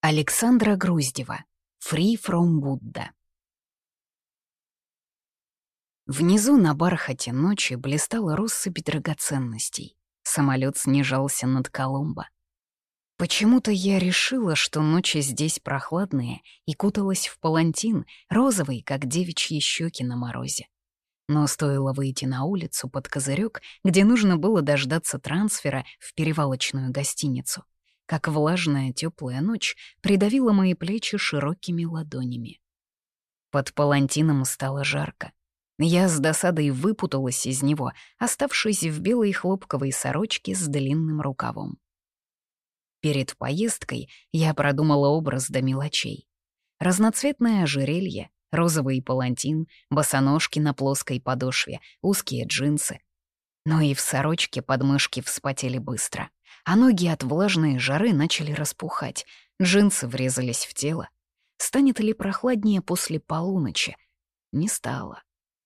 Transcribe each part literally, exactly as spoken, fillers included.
Александра Груздева. Free from Buddha. Внизу на бархате ночи блистала россыпь драгоценностей. Самолет снижался над Коломбо. Почему-то я решила, что ночи здесь прохладные, и куталась в палантин, розовый, как девичьи щеки на морозе. Но стоило выйти на улицу под козырек, где нужно было дождаться трансфера в перевалочную гостиницу, как влажная теплая ночь придавила мои плечи широкими ладонями. Под палантином стало жарко. Я с досадой выпуталась из него, оставшись в белой хлопковой сорочке с длинным рукавом. Перед поездкой я продумала образ до мелочей. Разноцветное ожерелье, розовый палантин, босоножки на плоской подошве, узкие джинсы. Но и в сорочке подмышки вспотели быстро, а ноги от влажной жары начали распухать, джинсы врезались в тело. Станет ли прохладнее после полуночи? Не стало.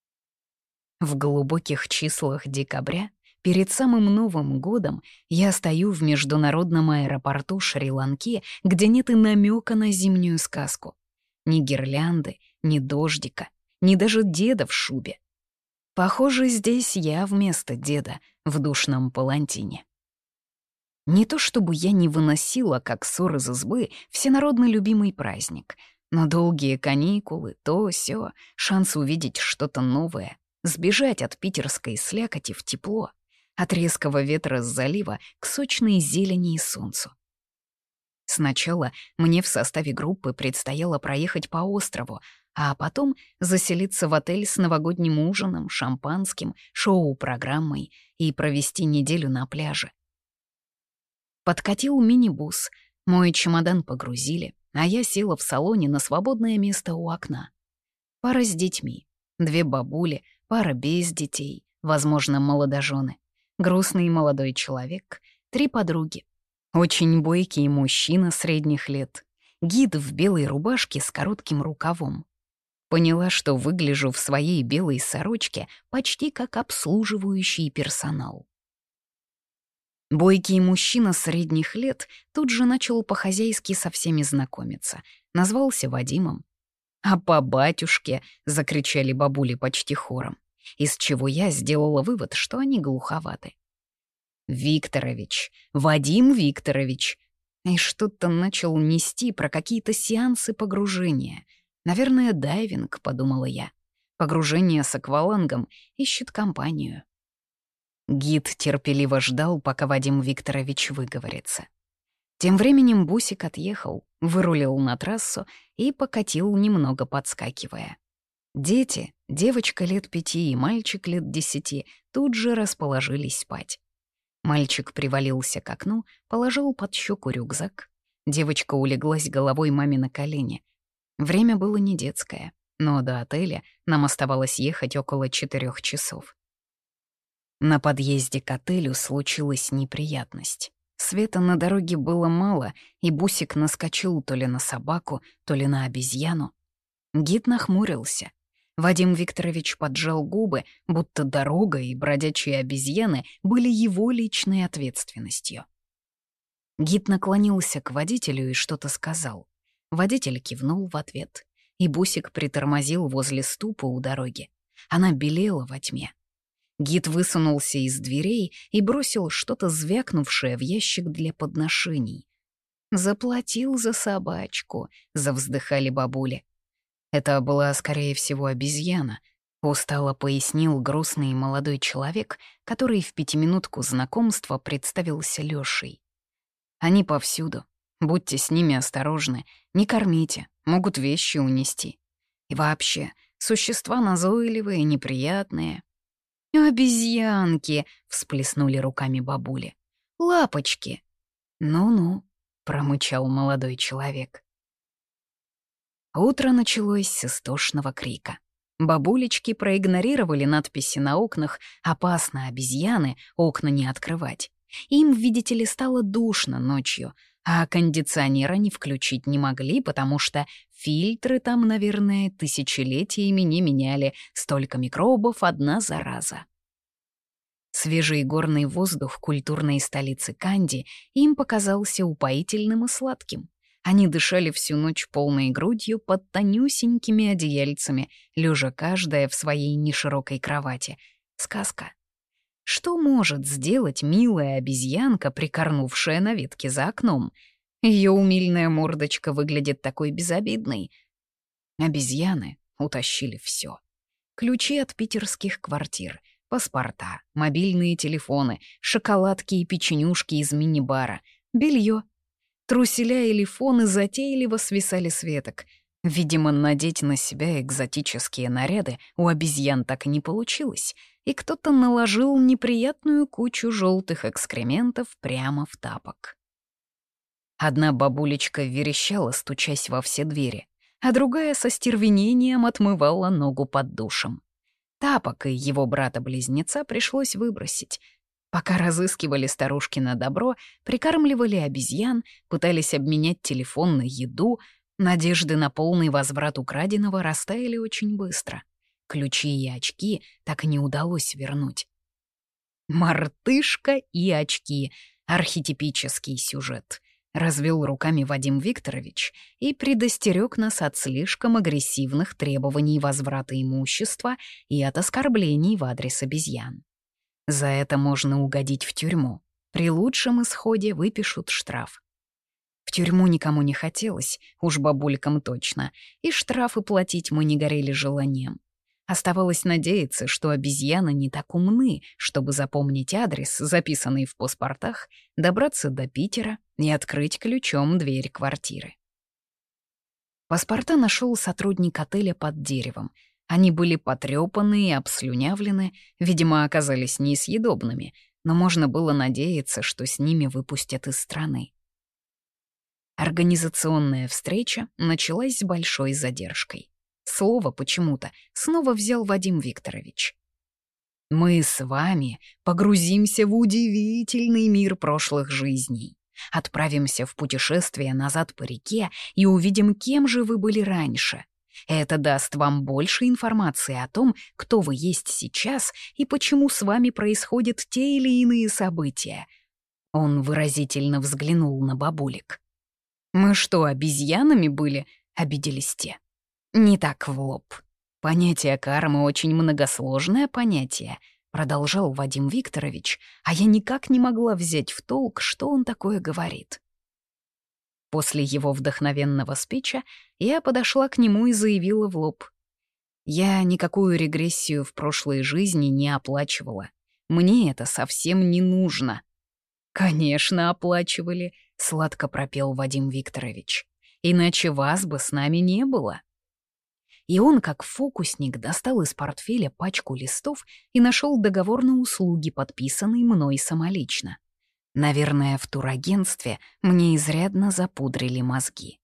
В глубоких числах декабря, перед самым Новым годом, я стою в международном аэропорту Шри-Ланки, где нет и намека на зимнюю сказку. Ни гирлянды, ни дождика, ни даже деда в шубе. Похоже, здесь я вместо деда в душном палантине. Не то чтобы я не выносила, как ссор из избы, всенародно любимый праздник, но долгие каникулы, то сё, шанс увидеть что-то новое, сбежать от питерской слякоти в тепло, от резкого ветра с залива к сочной зелени и солнцу. Сначала мне в составе группы предстояло проехать по острову, а потом заселиться в отель с новогодним ужином, шампанским, шоу-программой и провести неделю на пляже. Подкатил мини-бус, мой чемодан погрузили, а я села в салоне на свободное место у окна. Пара с детьми, две бабули, пара без детей, возможно, молодожены, грустный молодой человек, три подруги, очень бойкий мужчина средних лет, гид в белой рубашке с коротким рукавом. Поняла, что выгляжу в своей белой сорочке почти как обслуживающий персонал. Бойкий мужчина средних лет тут же начал по-хозяйски со всеми знакомиться, назвался Вадимом. «А по батюшке!» — закричали бабули почти хором, из чего я сделала вывод, что они глуховаты. «Викторович! Вадим Викторович!» И что-то начал нести про какие-то сеансы погружения. «Наверное, дайвинг», — подумала я. «Погружение с аквалангом, ищет компанию». Гид терпеливо ждал, пока Вадим Викторович выговорится. Тем временем бусик отъехал, вырулил на трассу и покатил, немного подскакивая. Дети, девочка лет пяти и мальчик лет десяти, тут же расположились спать. Мальчик привалился к окну, положил под щеку рюкзак. Девочка улеглась головой маме на колени. Время было не детское, но до отеля нам оставалось ехать около четырех часов. На подъезде к отелю случилась неприятность. Света на дороге было мало, и бусик наскочил то ли на собаку, то ли на обезьяну. Гид нахмурился. Вадим Викторович поджал губы, будто дорога и бродячие обезьяны были его личной ответственностью. Гид наклонился к водителю и что-то сказал. Водитель кивнул в ответ, и бусик притормозил возле ступы у дороги. Она белела во тьме. Гид высунулся из дверей и бросил что-то звякнувшее в ящик для подношений. «Заплатил за собачку», — завздыхали бабули. Это была, скорее всего, обезьяна, устало пояснил грустный молодой человек, который в пятиминутку знакомства представился Лёшей. «Они повсюду. Будьте с ними осторожны. Не кормите, могут вещи унести. И вообще, существа назойливые, неприятные». «Обезьянки!» — всплеснули руками бабули. «Лапочки!» «Ну-ну», — промычал молодой человек. Утро началось с истошного крика. Бабулечки проигнорировали надписи на окнах «Опасно, обезьяны, окна не открывать». Им, видите ли, стало душно ночью, а кондиционер они включить не могли, потому что фильтры там, наверное, тысячелетиями не меняли, столько микробов одна зараза. Свежий горный воздух культурной столицы Канди им показался упоительным и сладким, Они дышали всю ночь полной грудью под тонюсенькими одеяльцами, лежа каждая в своей неширокой кровати. Сказка. Что может сделать милая обезьянка, прикорнувшая на ветке за окном? Ее умильная мордочка выглядит такой безобидной. Обезьяны утащили все. Ключи от питерских квартир, паспорта, мобильные телефоны, шоколадки и печенюшки из мини-бара, белье. Труселя и лифоны затейливо свисали с веток. Видимо, надеть на себя экзотические наряды у обезьян так и не получилось, и кто-то наложил неприятную кучу желтых экскрементов прямо в тапок. Одна бабулечка верещала, стучась во все двери, а другая со стервенением отмывала ногу под душем. Тапок и его брата-близнеца пришлось выбросить. Пока разыскивали старушки на добро, прикармливали обезьян, пытались обменять телефон на еду, надежды на полный возврат украденного растаяли очень быстро. Ключи и очки так и не удалось вернуть. «Мартышка и очки» — архетипический сюжет. Развел руками Вадим Викторович и предостерег нас от слишком агрессивных требований возврата имущества и от оскорблений в адрес обезьян. За это можно угодить в тюрьму. При лучшем исходе выпишут штраф. В тюрьму никому не хотелось, уж бабулькам точно, и штрафы платить мы не горели желанием. Оставалось надеяться, что обезьяны не так умны, чтобы запомнить адрес, записанный в паспортах, добраться до Питера и открыть ключом дверь квартиры. Паспорта нашел сотрудник отеля под деревом. Они были потрёпаны и обслюнявлены, видимо, оказались несъедобными, но можно было надеяться, что с ними выпустят из страны. Организационная встреча началась с большой задержкой. Слово почему-то снова взял Вадим Викторович. «Мы с вами погрузимся в удивительный мир прошлых жизней. Отправимся в путешествие назад по реке и увидим, кем же вы были раньше. Это даст вам больше информации о том, кто вы есть сейчас и почему с вами происходят те или иные события». Он выразительно взглянул на бабулек. «Мы что, обезьянами были?» — обиделись те. «Не так в лоб. Понятие кармы очень многосложное понятие», — продолжал Вадим Викторович, а я никак не могла взять в толк, что он такое говорит. После его вдохновенного спича я подошла к нему и заявила в лоб. Я никакую регрессию в прошлой жизни не оплачивала. Мне это совсем не нужно. «Конечно, оплачивали», — сладко пропел Вадим Викторович. «Иначе вас бы с нами не было». И он, как фокусник, достал из портфеля пачку листов и нашел договор на услуги, подписанный мной самолично. Наверное, в турагентстве мне изрядно запудрили мозги.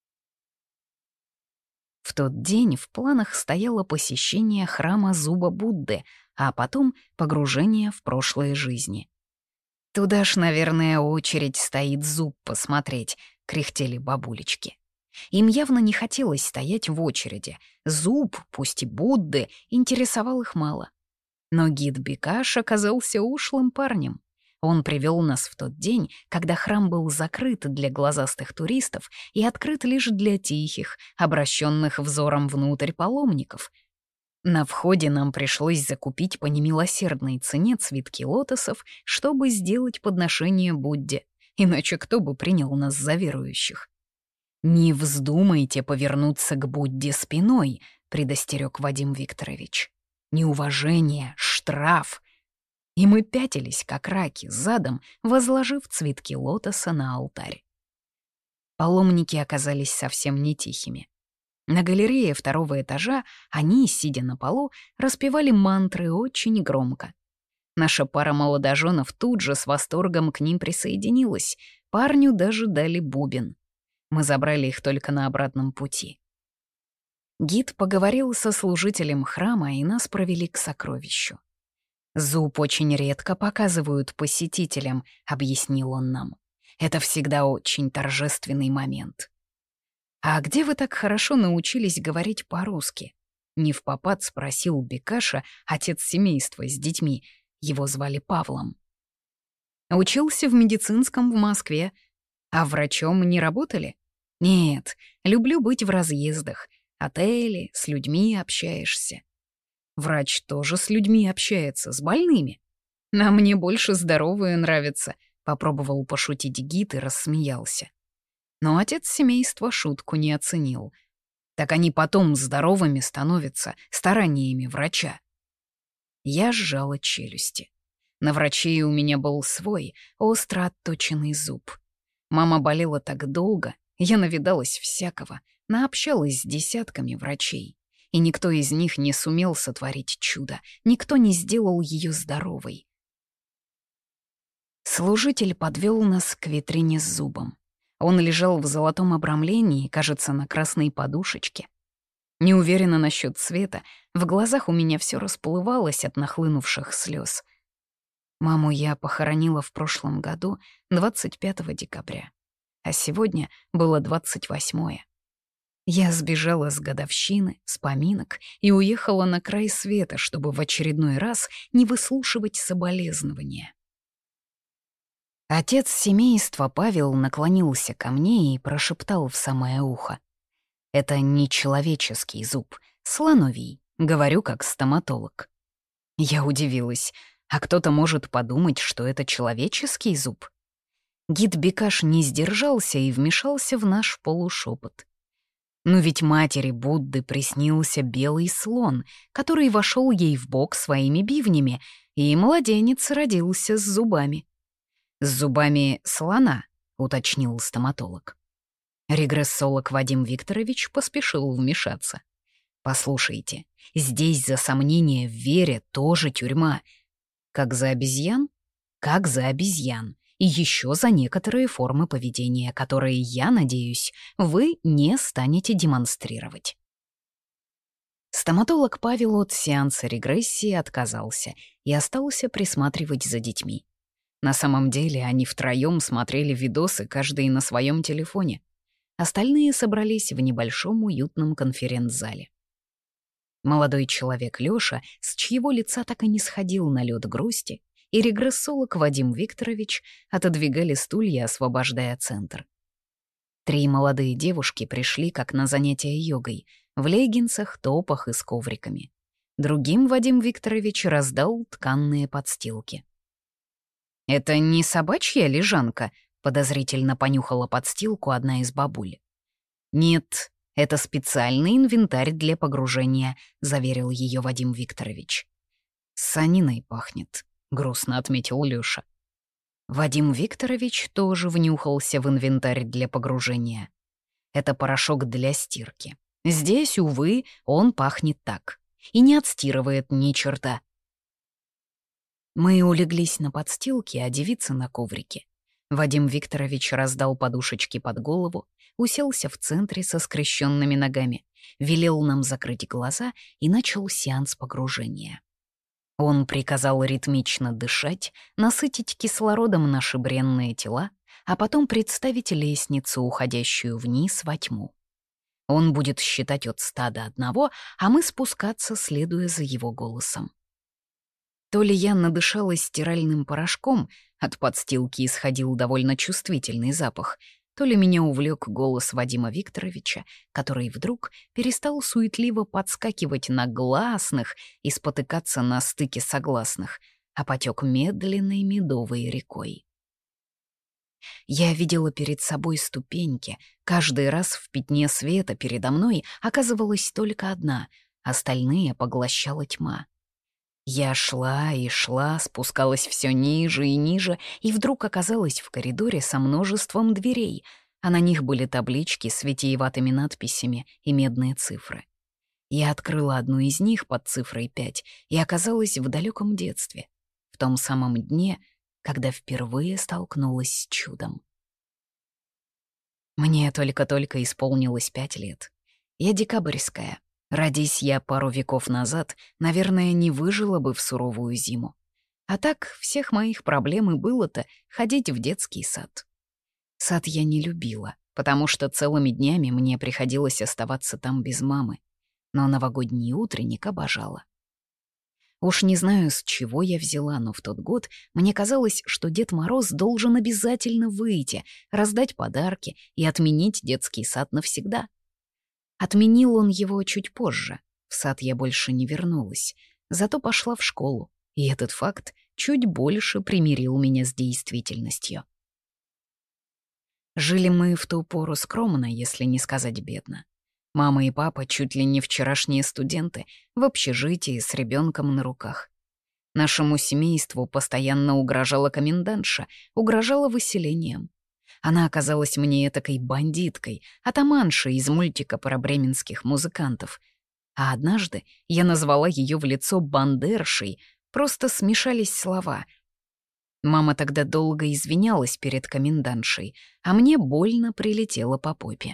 В тот день в планах стояло посещение храма Зуба Будды, а потом погружение в прошлые жизни. «Туда ж, наверное, очередь стоит зуб посмотреть», — кряхтели бабулечки. Им явно не хотелось стоять в очереди. Зуб, пусть и Будды, интересовал их мало. Но гид Бекаш оказался ушлым парнем. Он привел нас в тот день, когда храм был закрыт для глазастых туристов и открыт лишь для тихих, обращенных взором внутрь паломников. На входе нам пришлось закупить по немилосердной цене цветки лотосов, чтобы сделать подношение Будде, иначе кто бы принял нас за верующих? «Не вздумайте повернуться к Будде спиной», — предостерег Вадим Викторович. «Неуважение, штраф». И мы пятились, как раки, задом, возложив цветки лотоса на алтарь. Паломники оказались совсем не тихими. На галерее второго этажа они, сидя на полу, распевали мантры очень громко. Наша пара молодоженов тут же с восторгом к ним присоединилась. Парню даже дали бубен. Мы забрали их только на обратном пути. Гид поговорил со служителем храма, и нас провели к сокровищу. «Зуб очень редко показывают посетителям», — объяснил он нам. «Это всегда очень торжественный момент». «А где вы так хорошо научились говорить по-русски?» — невпопад спросил Бекаша, отец семейства с детьми. Его звали Павлом. «Учился в медицинском в Москве. А врачом не работали?» Нет, люблю быть в разъездах. Отели, с людьми общаешься. Врач тоже с людьми общается, с больными. А мне больше здоровые нравятся, попробовал пошутить гид и рассмеялся. Но отец семейства шутку не оценил. Так они потом здоровыми становятся стараниями врача. Я сжала челюсти. На врачей у меня был свой, остро отточенный зуб. Мама болела так долго, я навидалась всякого, наобщалась с десятками врачей. И никто из них не сумел сотворить чудо, никто не сделал ее здоровой. Служитель подвел нас к витрине с зубом. Он лежал в золотом обрамлении, кажется, на красной подушечке. Не уверена насчет цвета, в глазах у меня все расплывалось от нахлынувших слез. Маму я похоронила в прошлом году, двадцать пятого декабря, а сегодня было двадцать восьмое. Я сбежала с годовщины, с поминок и уехала на край света, чтобы в очередной раз не выслушивать соболезнования. Отец семейства Павел наклонился ко мне и прошептал в самое ухо. «Это не человеческий зуб, слоновий, говорю как стоматолог». Я удивилась. А кто-то может подумать, что это человеческий зуб? Гид Бекаш не сдержался и вмешался в наш полушепот. Но ведь матери Будды приснился белый слон, который вошел ей в бок своими бивнями, и младенец родился с зубами. «С зубами слона», — уточнил стоматолог. Регрессолог Вадим Викторович поспешил вмешаться. «Послушайте, здесь за сомнение в вере тоже тюрьма. Как за обезьян? Как за обезьян. И еще за некоторые формы поведения, которые, я надеюсь, вы не станете демонстрировать». Стоматолог Павел от сеанса регрессии отказался и остался присматривать за детьми. На самом деле они втроем смотрели видосы, каждый на своем телефоне. Остальные собрались в небольшом уютном конференц-зале. Молодой человек Лёша, с чьего лица так и не сходил налет грусти, и регрессолог Вадим Викторович отодвигали стулья, освобождая центр. Три молодые девушки пришли как на занятия йогой, в леггинсах, топах и с ковриками. Другим Вадим Викторович раздал тканные подстилки. «Это не собачья лежанка?» — подозрительно понюхала подстилку одна из бабуль. «Нет, это специальный инвентарь для погружения», — заверил ее Вадим Викторович. «С саниной пахнет», — грустно отметил Лёша. Вадим Викторович тоже внюхался в инвентарь для погружения. Это порошок для стирки. Здесь, увы, он пахнет так. И не отстирывает ни черта. Мы улеглись на подстилке, а девица на коврике. Вадим Викторович раздал подушечки под голову, уселся в центре со скрещенными ногами, велел нам закрыть глаза и начал сеанс погружения. Он приказал ритмично дышать, насытить кислородом наши бренные тела, а потом представить лестницу, уходящую вниз во тьму. Он будет считать от ста до одного, а мы спускаться, следуя за его голосом. То ли я надышалась стиральным порошком, от подстилки исходил довольно чувствительный запах, то ли меня увлек голос Вадима Викторовича, который вдруг перестал суетливо подскакивать на гласных и спотыкаться на стыке согласных, а потек медленной медовой рекой. Я видела перед собой ступеньки, каждый раз в пятне света передо мной оказывалась только одна, остальные поглощала тьма. Я шла и шла, спускалась все ниже и ниже, и вдруг оказалась в коридоре со множеством дверей, а на них были таблички с витиеватыми надписями и медные цифры. Я открыла одну из них под цифрой пять и оказалась в далеком детстве, в том самом дне, когда впервые столкнулась с чудом. Мне только-только исполнилось пять лет. Я декабрьская. Родись я пару веков назад, наверное, не выжила бы в суровую зиму. А так всех моих проблем и было-то ходить в детский сад. Сад я не любила, потому что целыми днями мне приходилось оставаться там без мамы. Но новогодний утренник обожала. Уж не знаю, с чего я взяла, но в тот год мне казалось, что Дед Мороз должен обязательно выйти, раздать подарки и отменить детский сад навсегда. Отменил он его чуть позже. В сад я больше не вернулась, зато пошла в школу, и этот факт чуть больше примирил меня с действительностью. Жили мы в ту пору скромно, если не сказать бедно. Мама и папа чуть ли не вчерашние студенты в общежитии с ребенком на руках. Нашему семейству постоянно угрожала комендантша, угрожала выселением. Она оказалась мне этакой бандиткой, атаманшей из мультика про бременских музыкантов. А однажды я назвала ее в лицо бандершей, просто смешались слова. Мама тогда долго извинялась перед комендантшей, а мне больно прилетело по попе.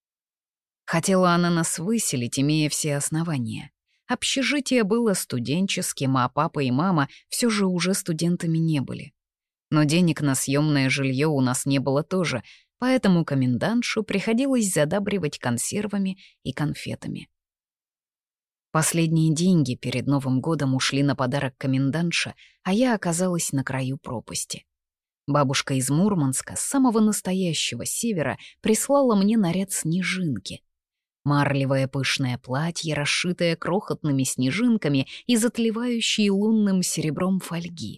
Хотела она нас выселить, имея все основания. Общежитие было студенческим, а папа и мама все же уже студентами не были. Но денег на съемное жилье у нас не было тоже, поэтому комендантшу приходилось задабривать консервами и конфетами. Последние деньги перед Новым годом ушли на подарок комендантша, а я оказалась на краю пропасти. Бабушка из Мурманска, с самого настоящего севера, прислала мне наряд снежинки. Марлевое пышное платье, расшитое крохотными снежинками и отливающей лунным серебром фольги.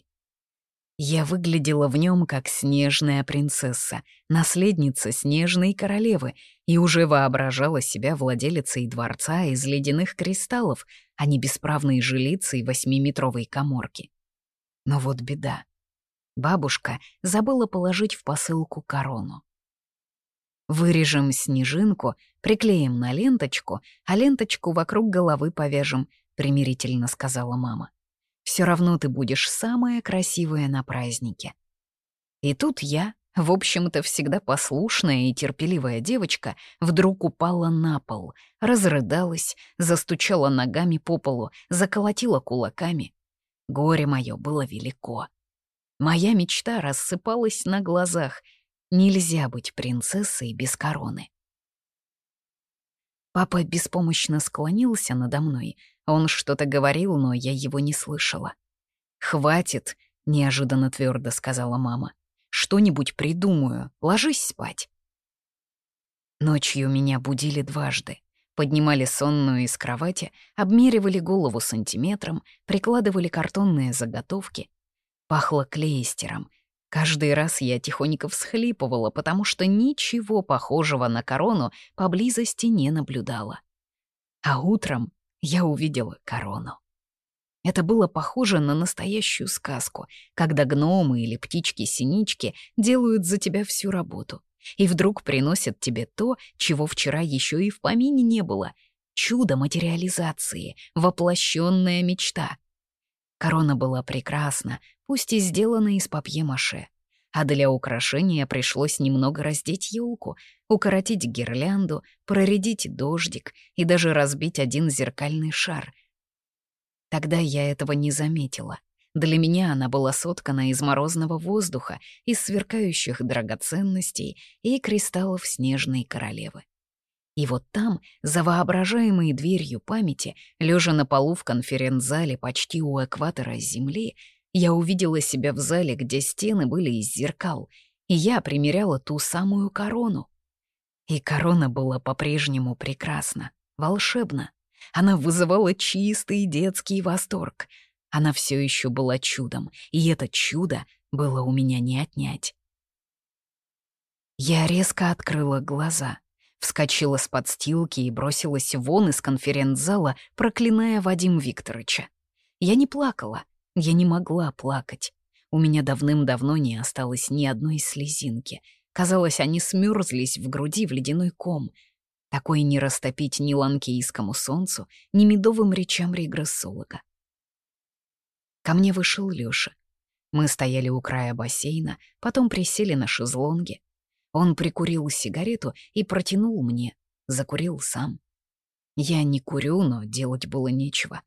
Я выглядела в нем как снежная принцесса, наследница снежной королевы, и уже воображала себя владелицей дворца из ледяных кристаллов, а не бесправной жилицей восьмиметровой каморки. Но вот беда. Бабушка забыла положить в посылку корону. «Вырежем снежинку, приклеим на ленточку, а ленточку вокруг головы повяжем», — примирительно сказала мама. «Все равно ты будешь самая красивая на празднике». И тут я, в общем-то всегда послушная и терпеливая девочка, вдруг упала на пол, разрыдалась, застучала ногами по полу, заколотила кулаками. Горе мое было велико. Моя мечта рассыпалась на глазах. Нельзя быть принцессой без короны. Папа беспомощно склонился надо мной. Он что-то говорил, но я его не слышала. «Хватит», — неожиданно твердо сказала мама. «Что-нибудь придумаю, ложись спать». Ночью меня будили дважды. Поднимали сонную из кровати, обмеривали голову сантиметром, прикладывали картонные заготовки. Пахло клейстером. Каждый раз я тихонько всхлипывала, потому что ничего похожего на корону поблизости не наблюдала. А утром я увидела корону. Это было похоже на настоящую сказку, когда гномы или птички-синички делают за тебя всю работу и вдруг приносят тебе то, чего вчера еще и в помине не было — чудо материализации, воплощенная мечта. Корона была прекрасна, пусть и сделана из папье-маше. А для украшения пришлось немного раздеть елку, укоротить гирлянду, проредить дождик и даже разбить один зеркальный шар. Тогда я этого не заметила. Для меня она была соткана из морозного воздуха, из сверкающих драгоценностей и кристаллов снежной королевы. И вот там, за воображаемой дверью памяти, лежа на полу в конференц-зале почти у экватора Земли, я увидела себя в зале, где стены были из зеркал, и я примеряла ту самую корону. И корона была по-прежнему прекрасна, волшебна. Она вызывала чистый детский восторг. Она все еще была чудом, и это чудо было у меня не отнять. Я резко открыла глаза, вскочила с подстилки и бросилась вон из конференц-зала, проклиная Вадима Викторовича. Я не плакала, я не могла плакать. У меня давным-давно не осталось ни одной слезинки. Казалось, они смёрзлись в груди в ледяной ком. Такой не растопить ни ланкийскому солнцу, ни медовым речам регрессолога. Ко мне вышел Лёша. Мы стояли у края бассейна, потом присели на шезлонге. Он прикурил сигарету и протянул мне, закурил сам. Я не курю, но делать было нечего.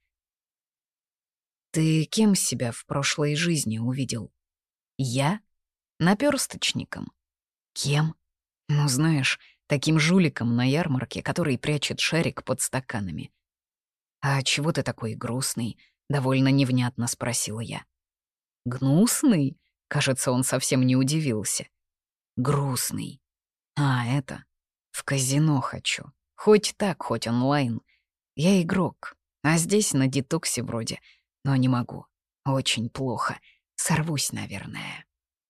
«Ты кем себя в прошлой жизни увидел?» «Я? Наперсточником». «Кем?» «Ну, знаешь, таким жуликом на ярмарке, который прячет шарик под стаканами». «А чего ты такой грустный? довольно невнятно спросила я. «Гнусный?» — кажется, он совсем не удивился. «Грустный. А, это... В казино хочу. Хоть так, хоть онлайн. Я игрок, а здесь на детоксе вроде. Но не могу. Очень плохо. Сорвусь, наверное».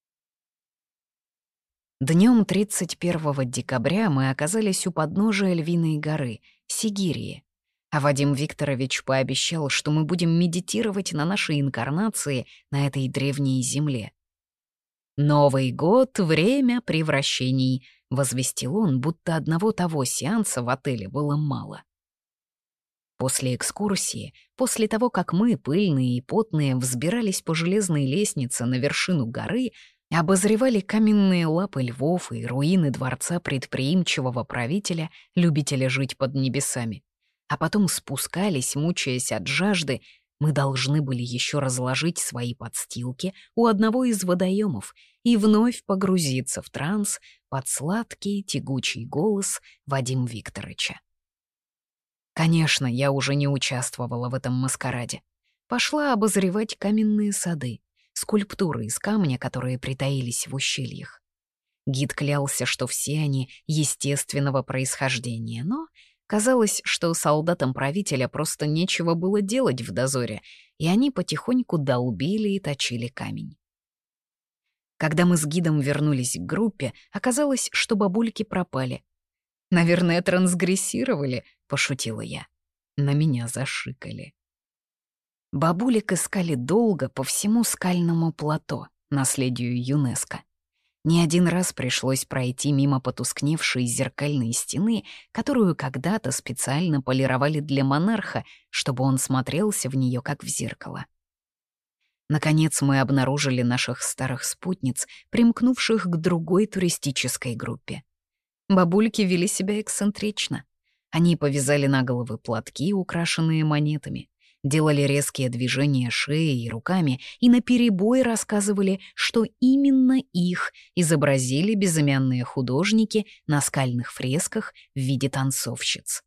Днем тридцать первого декабря мы оказались у подножия Львиной горы, Сигирии. А Вадим Викторович пообещал, что мы будем медитировать на нашей инкарнации на этой древней земле. «Новый год — время превращений», — возвестил он, будто одного того сеанса в отеле было мало. После экскурсии, после того, как мы, пыльные и потные, взбирались по железной лестнице на вершину горы, обозревали каменные лапы львов и руины дворца предприимчивого правителя, любителя жить под небесами, а потом спускались, мучаясь от жажды, мы должны были еще разложить свои подстилки у одного из водоемов и вновь погрузиться в транс под сладкий тягучий голос Вадима Викторовича. Конечно, я уже не участвовала в этом маскараде. Пошла обозревать каменные сады, скульптуры из камня, которые притаились в ущельях. Гид клялся, что все они естественного происхождения, но казалось, что солдатам правителя просто нечего было делать в дозоре, и они потихоньку долбили и точили камень. Когда мы с гидом вернулись к группе, оказалось, что бабульки пропали. «Наверное, трансгрессировали», — пошутила я. На меня зашикали. Бабулек искали долго по всему скальному плато, наследию ЮНЕСКО. Не один раз пришлось пройти мимо потускневшей зеркальной стены, которую когда-то специально полировали для монарха, чтобы он смотрелся в нее как в зеркало. Наконец мы обнаружили наших старых спутниц, примкнувших к другой туристической группе. Бабульки вели себя эксцентрично. Они повязали на головы платки, украшенные монетами, делали резкие движения шеей и руками и наперебой рассказывали, что именно их изобразили безымянные художники на скальных фресках в виде танцовщиц.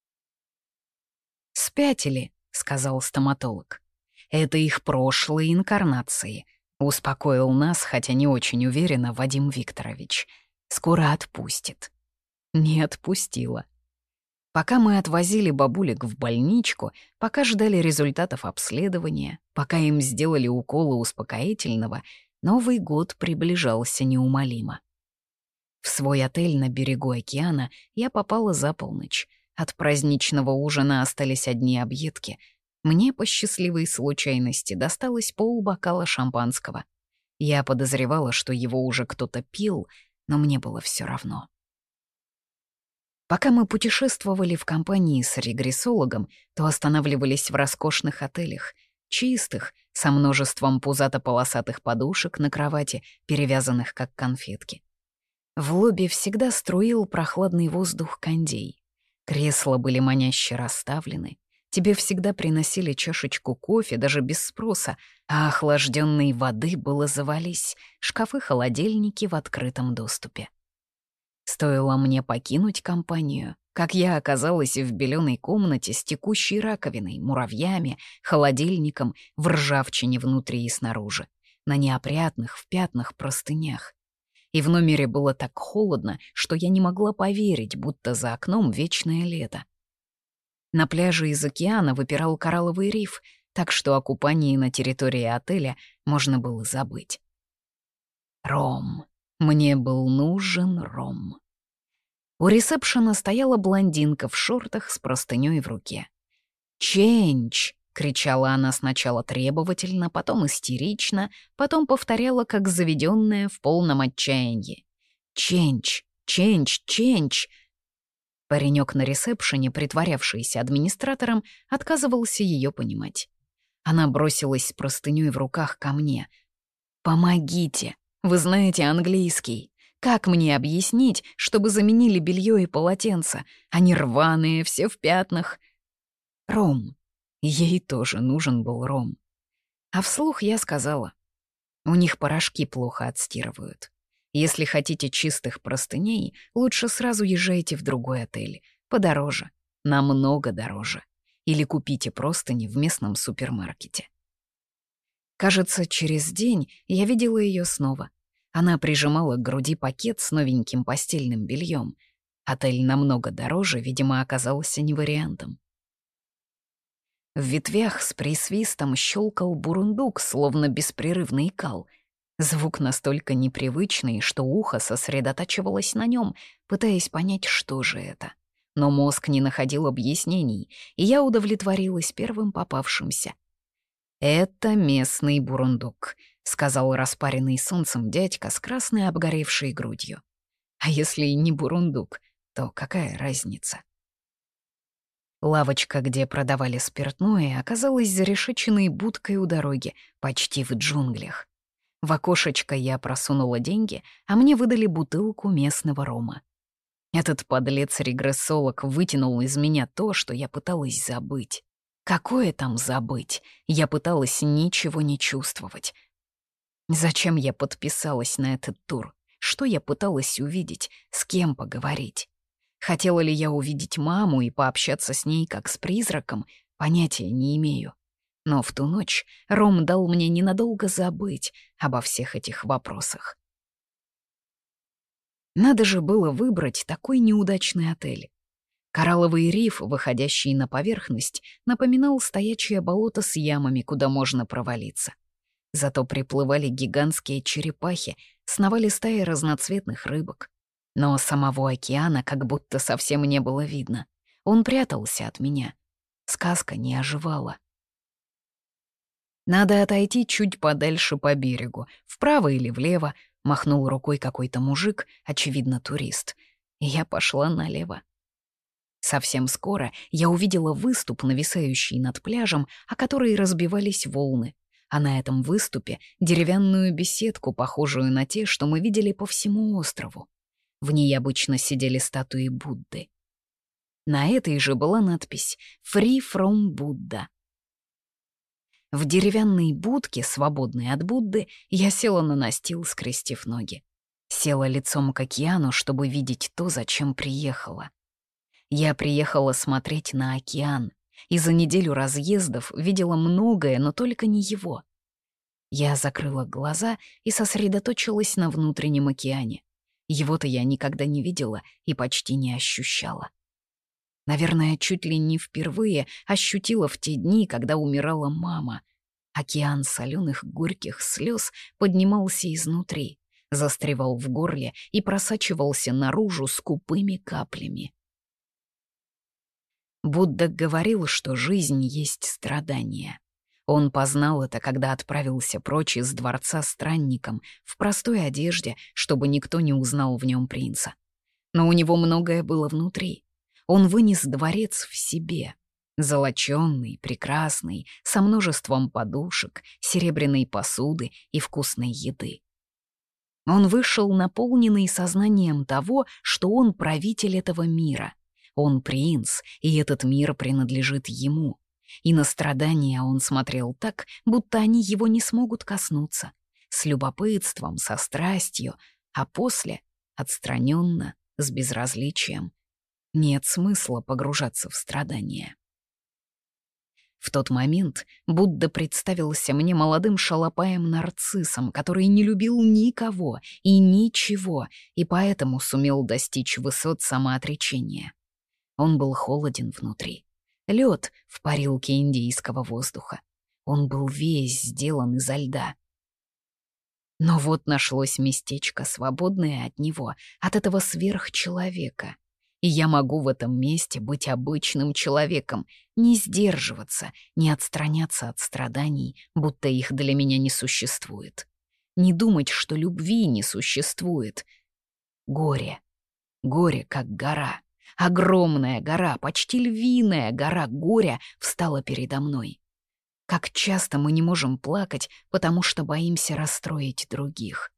«Спятили», — сказал стоматолог. «Это их прошлые инкарнации», — успокоил нас, хотя не очень уверенно, Вадим Викторович. «Скоро отпустит». Не отпустила. Пока мы отвозили бабулек в больничку, пока ждали результатов обследования, пока им сделали уколы успокоительного, Новый год приближался неумолимо. В свой отель на берегу океана я попала за полночь. От праздничного ужина остались одни объедки. Мне по счастливой случайности досталось полбокала шампанского. Я подозревала, что его уже кто-то пил, но мне было все равно. Пока мы путешествовали в компании с регрессологом, то останавливались в роскошных отелях, чистых, со множеством пузато-полосатых подушек на кровати, перевязанных как конфетки. В лобби всегда струил прохладный воздух кондей. Кресла были маняще расставлены. Тебе всегда приносили чашечку кофе, даже без спроса, а охлажденной воды было завались, шкафы-холодильники в открытом доступе. Стоило мне покинуть компанию, как я оказалась в беленой комнате с текущей раковиной, муравьями, холодильником, в ржавчине внутри и снаружи, на неопрятных в пятнах простынях. И в номере было так холодно, что я не могла поверить, будто за окном вечное лето. На пляже из океана выпирал коралловый риф, так что о купании на территории отеля можно было забыть. Ром. Мне был нужен ром. У ресепшена стояла блондинка в шортах с простынёй в руке. «Ченч!» — кричала она сначала требовательно, потом истерично, потом повторяла, как заведенная в полном отчаянии. «Ченч! Ченч! Ченч!» Паренек на ресепшене, притворявшийся администратором, отказывался ее понимать. Она бросилась с простынёй в руках ко мне. «Помогите! Вы знаете английский. Как мне объяснить, чтобы заменили белье и полотенца? Они рваные, все в пятнах». Ром. Ей тоже нужен был ром. А вслух я сказала: «У них порошки плохо отстирывают. Если хотите чистых простыней, лучше сразу езжайте в другой отель. Подороже. Намного дороже. или купите простыни в местном супермаркете. Кажется, через день я видела ее снова. Она прижимала к груди пакет с новеньким постельным бельем. Отель намного дороже, видимо, оказался не вариантом. В ветвях с присвистом щелкал бурундук, словно беспрерывный кал. Звук настолько непривычный, что ухо сосредотачивалось на нем, пытаясь понять, что же это. Но мозг не находил объяснений, и я удовлетворилась первым попавшимся. «Это местный бурундук», — сказал распаренный солнцем дядька с красной обгоревшей грудью. «А если и не бурундук, то какая разница?» Лавочка, где продавали спиртное, оказалась зарешеченной будкой у дороги, почти в джунглях. В окошечко я просунула деньги, а мне выдали бутылку местного рома. Этот подлец-регрессолог вытянул из меня то, что я пыталась забыть. Какое там забыть? Я пыталась ничего не чувствовать. Зачем я подписалась на этот тур? Что я пыталась увидеть? С кем поговорить? Хотела ли я увидеть маму и пообщаться с ней как с призраком? Понятия не имею. Но в ту ночь Ром дал мне ненадолго забыть обо всех этих вопросах. Надо же было выбрать такой неудачный отель. Коралловый риф, выходящий на поверхность, напоминал стоячее болото с ямами, куда можно провалиться. Зато приплывали гигантские черепахи, сновали стаи разноцветных рыбок. Но самого океана как будто совсем не было видно. Он прятался от меня. Сказка не оживала. «Надо отойти чуть подальше по берегу, вправо или влево», — махнул рукой какой-то мужик, очевидно, турист. И я пошла налево. Совсем скоро я увидела выступ, нависающий над пляжем, о который разбивались волны, а на этом выступе — деревянную беседку, похожую на те, что мы видели по всему острову. В ней обычно сидели статуи Будды. На этой же была надпись «Free from Buddha». В деревянной будке, свободной от Будды, я села на настил, скрестив ноги. Села лицом к океану, чтобы видеть то, зачем приехала. Я приехала смотреть на океан, и за неделю разъездов видела многое, но только не его. Я закрыла глаза и сосредоточилась на внутреннем океане. Его-то я никогда не видела и почти не ощущала. Наверное, чуть ли не впервые ощутила в те дни, когда умирала мама. Океан соленых горьких слез поднимался изнутри, застревал в горле и просачивался наружу скупыми каплями. Будда говорил, что жизнь есть страдание. Он познал это, когда отправился прочь из дворца странником, в простой одежде, чтобы никто не узнал в нем принца. Но у него многое было внутри. Он вынес дворец в себе. Золочёный, прекрасный, со множеством подушек, серебряной посуды и вкусной еды. Он вышел наполненный сознанием того, что он правитель этого мира. Он принц, и этот мир принадлежит ему. И на страдания он смотрел так, будто они его не смогут коснуться, с любопытством, со страстью, а после — отстраненно, с безразличием. Нет смысла погружаться в страдания. В тот момент Будда представился мне молодым шалопаем-нарциссом, который не любил никого и ничего, и поэтому сумел достичь высот самоотречения. Он был холоден внутри. Лед в парилке индийского воздуха. Он был весь сделан изо льда. Но вот нашлось местечко, свободное от него, от этого сверхчеловека. И я могу в этом месте быть обычным человеком, не сдерживаться, не отстраняться от страданий, будто их для меня не существует. Не думать, что любви не существует. Горе. Горе, как гора. Огромная гора, почти львиная гора горя встала передо мной. Как часто мы не можем плакать, потому что боимся расстроить других.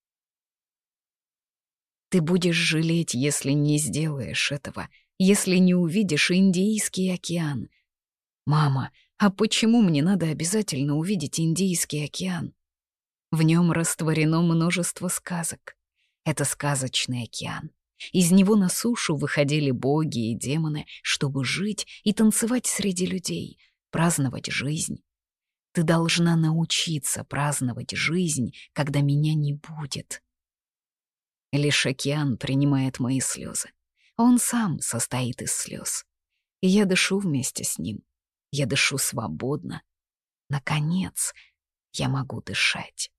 Ты будешь жалеть, если не сделаешь этого, если не увидишь Индийский океан. Мама, а почему мне надо обязательно увидеть Индийский океан? В нем растворено множество сказок. Это сказочный океан. Из него на сушу выходили боги и демоны, чтобы жить и танцевать среди людей, праздновать жизнь. Ты должна научиться праздновать жизнь, когда меня не будет. Лишь океан принимает мои слезы. Он сам состоит из слез. И я дышу вместе с ним. Я дышу свободно. Наконец, я могу дышать.